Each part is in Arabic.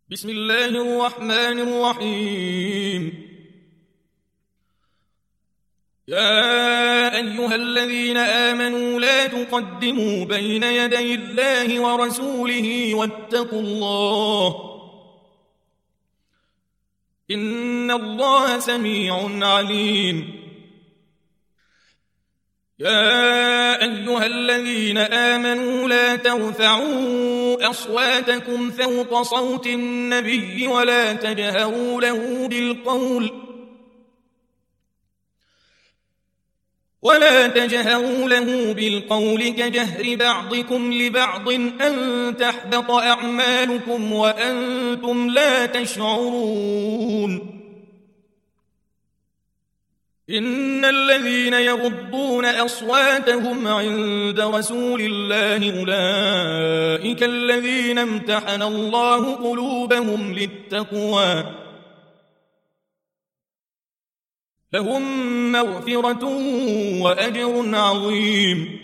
بسم الله الرحمن الرحيم. يا أيها الذين آمنوا لا تقدموا بين يدي الله ورسوله واتقوا الله إن الله سميع عليم. يا أيها الذين آمنوا لا ترفعوا أصواتكم فوق صوت النبي ولا تجهروا له بالقول كجهر بعضكم لبعض أن تحبط أعمالكم وأنتم لا تشعرون. إن الذين يغضون أصواتهم عند رسول الله أولئك الذين امتحن الله قلوبهم للتقوى لهم مغفرة وأجر عظيم.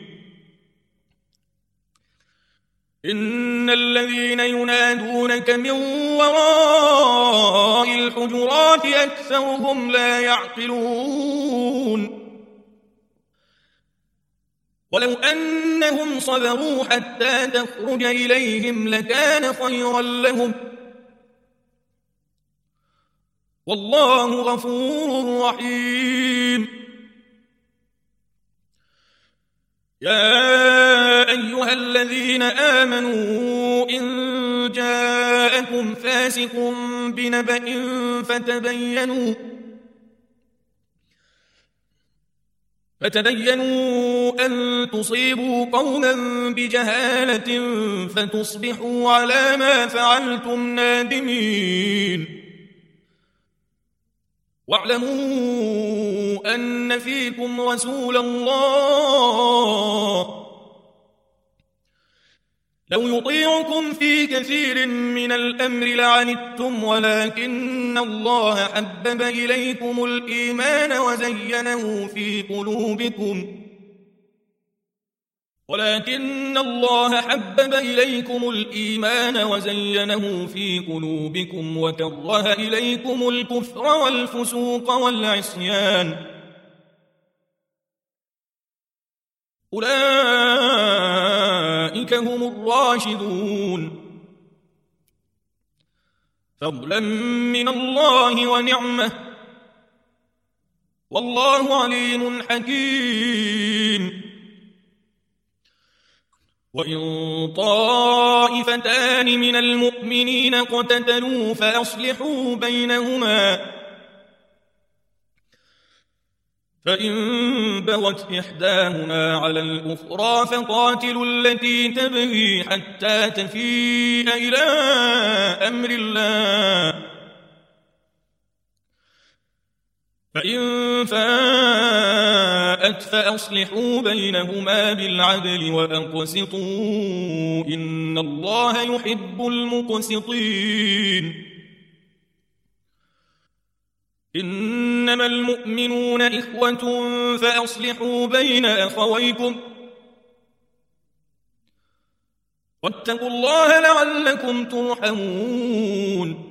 إن الذين ينادونك من وراء الحجرات أكثرهم لا يعقلون. ولو أنهم صبروا حتى تخرج إليهم لكان خيرا لهم والله غفور رحيم. يا أيها الذين آمنوا إن جاءكم فاسق بنبأ فتبينوا أن تصيبوا قوما بجهالة فتصبحوا على ما فعلتم نادمين. واعلموا أن فيكم رسول الله لو يطيعكم في كثير من الأمر لعنتم ولكن الله حبب إليكم الإيمان وزينه في قلوبكم وكره إليكم الكفر والفسوق والعصيان أولئك هم الراشدون فضلا من الله ونعمة والله عليم حكيم. وإن طائفتان من المؤمنين اقتتلوا فأصلحوا بينهما فإن بغت إحداهما على الأخرى فقاتلوا التي تبغي حتى تفيء إلى أمر الله فإن فاءت فأصلحوا بينهما بالعدل وأقسطوا إن الله يحب المقسطين. إنما المؤمنون إخوة فأصلحوا بين أخويكم واتقوا الله لعلكم ترحمون.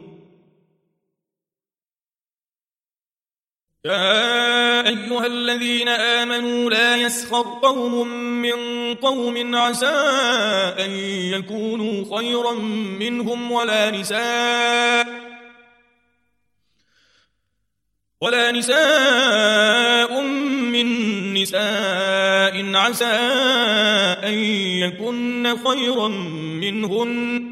يا أيها الذين آمنوا لا يسخر قوم من قوم عسى أن يكونوا خيرا منهم ولا نساء من نساء عسى أن يكن خيرا منهن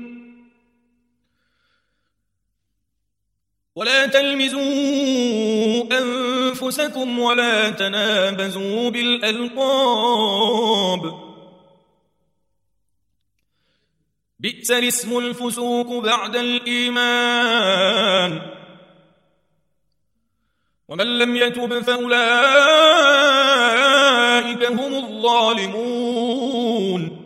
ولا تلمزوا أنفسكم ولا تنابزوا بالألقاب بئس الاسم الفسوق بعد الإيمان ومن لم يتب فأولئك هم الظالمون.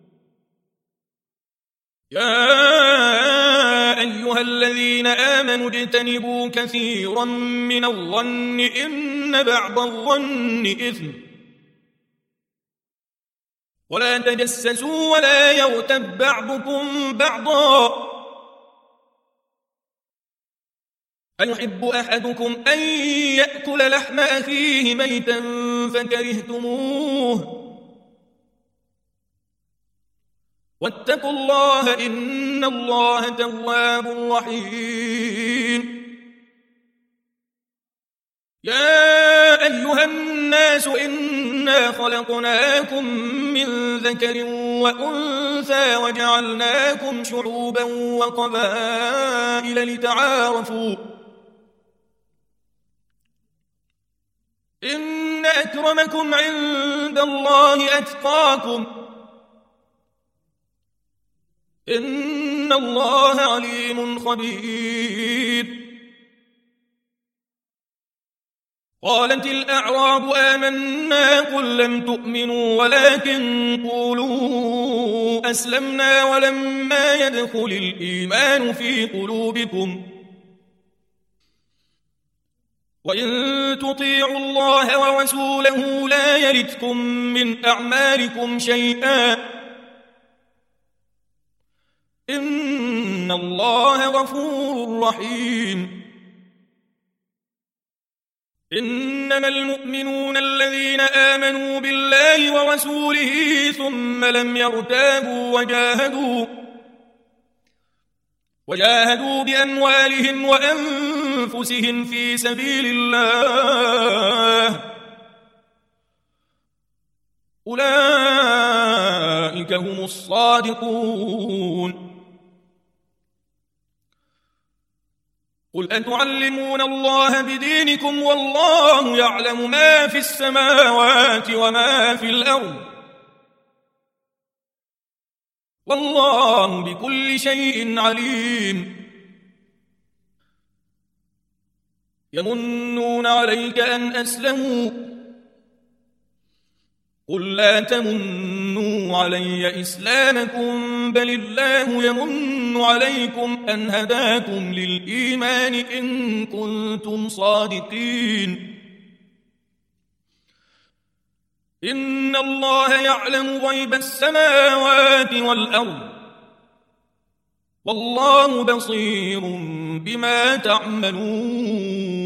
يا أيها الذين آمنوا اجتنبوا كثيرا من الظن إن بعض الظن إثم ولا تجسسوا ولا يغتب بعضكم بعضا أيحب أحدكم أن يأكل لحم أخيه ميتا فكرهتموه واتقوا الله إن الله تواب رحيم. يا أيها الناس إنا خلقناكم من ذكر وأنثى وجعلناكم شعوبا وقبائل لتعارفوا إن أكرمكم عند الله أتقاكم إن الله عليم خبير. قالت الأعراب آمنا قل لم تؤمنوا ولكن قولوا أسلمنا ولما يدخل الإيمان في قلوبكم وإن تطيعوا الله ورسوله لا يلتكم من أعمالكم شيئا إن الله غفور رحيم. إنما المؤمنون الذين آمنوا بالله ورسوله ثم لم يرتابوا وجاهدوا بأموالهم وأنفسهم في سبيل الله أولئك هم الصادقون. قل أتعلمون الله بدينكم والله يعلم ما في السماوات وما في الأرض والله بكل شيء عليم. يمنون عليك أن أسلموا قل لا تمنوا علي إسلامكم بل الله يمن عليكم أن هداكم للإيمان إن كنتم صادقين. إن الله يعلم غيب السماوات والأرض والله بصير بما تعملون.